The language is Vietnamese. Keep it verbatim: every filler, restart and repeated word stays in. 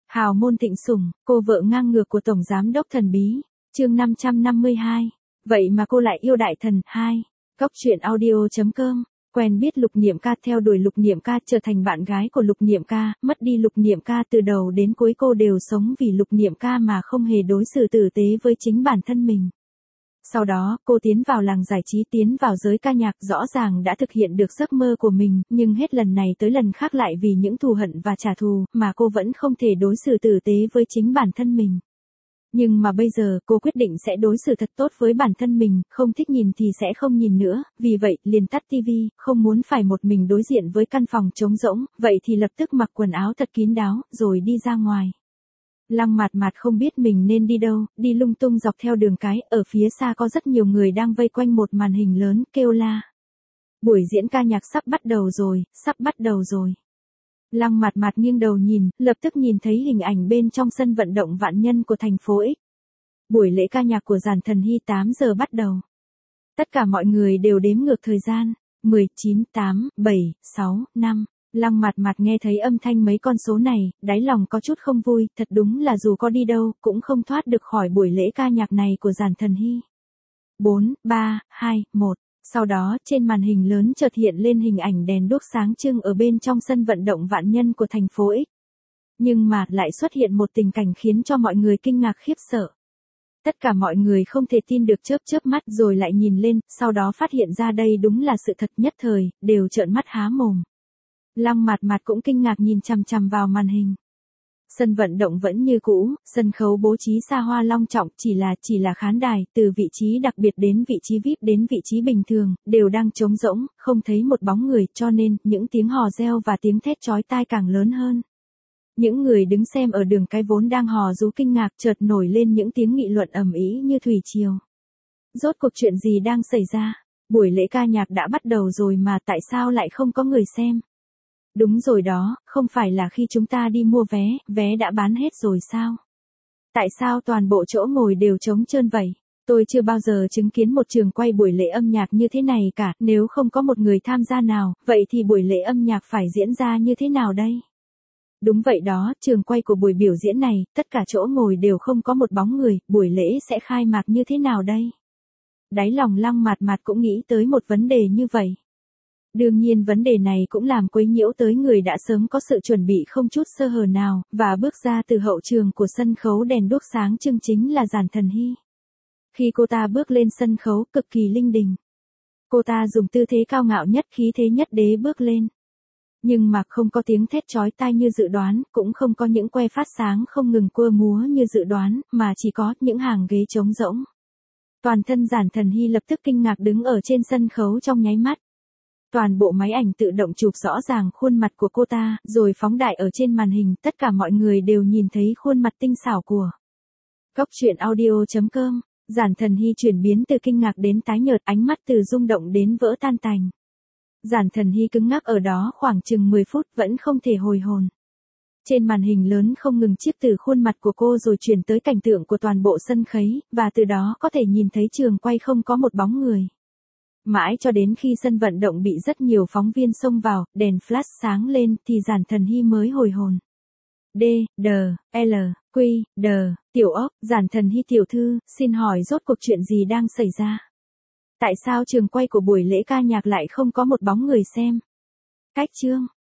Hào môn thịnh sủng, cô vợ ngang ngược của Tổng Giám đốc thần bí, chương năm trăm năm mươi hai. Vậy mà cô lại yêu đại thần, hai. Góc truyện audio.com, quen biết Lục Niệm Ca, theo đuổi Lục Niệm Ca, trở thành bạn gái của Lục Niệm Ca, mất đi Lục Niệm Ca, từ đầu đến cuối cô đều sống vì Lục Niệm Ca mà không hề đối xử tử tế với chính bản thân mình. Sau đó, cô tiến vào làng giải trí, tiến vào giới ca nhạc, rõ ràng đã thực hiện được giấc mơ của mình, nhưng hết lần này tới lần khác lại vì những thù hận và trả thù, mà cô vẫn không thể đối xử tử tế với chính bản thân mình. Nhưng mà bây giờ, cô quyết định sẽ đối xử thật tốt với bản thân mình, không thích nhìn thì sẽ không nhìn nữa, vì vậy, liền tắt tivi, không muốn phải một mình đối diện với căn phòng trống rỗng, vậy thì lập tức mặc quần áo thật kín đáo, rồi đi ra ngoài. Lăng Mạt Mạt không biết mình nên đi đâu, đi lung tung dọc theo đường cái, ở phía xa có rất nhiều người đang vây quanh một màn hình lớn, kêu la. Buổi diễn ca nhạc sắp bắt đầu rồi, sắp bắt đầu rồi. Lăng Mạt Mạt nghiêng đầu nhìn, lập tức nhìn thấy hình ảnh bên trong sân vận động Vạn Nhân của thành phố X. Buổi lễ ca nhạc của Giản Thần Hy tám giờ bắt đầu. Tất cả mọi người đều đếm ngược thời gian, mười, chín, tám, bảy, sáu, năm. Lăng Mạt Mạt nghe thấy âm thanh mấy con số này, đáy lòng có chút không vui, thật đúng là dù có đi đâu, cũng không thoát được khỏi buổi lễ ca nhạc này của Giản Thần Hy. bốn, ba, hai, một. Sau đó, trên màn hình lớn chợt hiện lên hình ảnh đèn đuốc sáng trưng ở bên trong sân vận động Vạn Nhân của thành phố X. Nhưng mà, lại xuất hiện một tình cảnh khiến cho mọi người kinh ngạc khiếp sợ. Tất cả mọi người không thể tin được, chớp chớp mắt rồi lại nhìn lên, sau đó phát hiện ra đây đúng là sự thật, nhất thời, đều trợn mắt há mồm. Lăng Mạt Mạt cũng kinh ngạc nhìn chằm chằm vào màn hình. Sân vận động vẫn như cũ, sân khấu bố trí xa hoa long trọng, chỉ là, chỉ là khán đài, từ vị trí đặc biệt đến vị trí vi ai pi đến vị trí bình thường, đều đang trống rỗng, không thấy một bóng người, cho nên, những tiếng hò reo và tiếng thét chói tai càng lớn hơn. Những người đứng xem ở đường cái vốn đang hò rú kinh ngạc, chợt nổi lên những tiếng nghị luận ầm ĩ như thủy triều. Rốt cuộc chuyện gì đang xảy ra? Buổi lễ ca nhạc đã bắt đầu rồi mà tại sao lại không có người xem? Đúng rồi đó, không phải là khi chúng ta đi mua vé, vé đã bán hết rồi sao? Tại sao toàn bộ chỗ ngồi đều trống trơn vậy? Tôi chưa bao giờ chứng kiến một trường quay buổi lễ âm nhạc như thế này cả, nếu không có một người tham gia nào, vậy thì buổi lễ âm nhạc phải diễn ra như thế nào đây? Đúng vậy đó, trường quay của buổi biểu diễn này, tất cả chỗ ngồi đều không có một bóng người, buổi lễ sẽ khai mạc như thế nào đây? Đáy lòng Lăng Mạt Mạt cũng nghĩ tới một vấn đề như vậy. Đương nhiên vấn đề này cũng làm quấy nhiễu tới người đã sớm có sự chuẩn bị không chút sơ hở nào, và bước ra từ hậu trường của sân khấu đèn đuốc sáng trưng chính là Giản Thần Hy. Khi cô ta bước lên sân khấu cực kỳ linh đình. Cô ta dùng tư thế cao ngạo nhất, khí thế nhất đế bước lên. Nhưng mà không có tiếng thét chói tai như dự đoán, cũng không có những que phát sáng không ngừng quơ múa như dự đoán, mà chỉ có những hàng ghế trống rỗng. Toàn thân Giản Thần Hy lập tức kinh ngạc đứng ở trên sân khấu trong nháy mắt. Toàn bộ máy ảnh tự động chụp rõ ràng khuôn mặt của cô ta, rồi phóng đại ở trên màn hình, tất cả mọi người đều nhìn thấy khuôn mặt tinh xảo của. Góc truyện audio.com, Giản Thần Hy chuyển biến từ kinh ngạc đến tái nhợt, ánh mắt từ rung động đến vỡ tan tành. Giản Thần Hy cứng ngắc ở đó khoảng chừng mười phút vẫn không thể hồi hồn. Trên màn hình lớn không ngừng chiếp từ khuôn mặt của cô rồi chuyển tới cảnh tượng của toàn bộ sân khấu, và từ đó có thể nhìn thấy trường quay không có một bóng người. Mãi cho đến khi sân vận động bị rất nhiều phóng viên xông vào, đèn flash sáng lên thì Giản Thần Hy mới hồi hồn. D, D, L, Q, D, tiểu ốc, Giản Thần Hy tiểu thư, xin hỏi rốt cuộc chuyện gì đang xảy ra? Tại sao trường quay của buổi lễ ca nhạc lại không có một bóng người xem? Cách chương.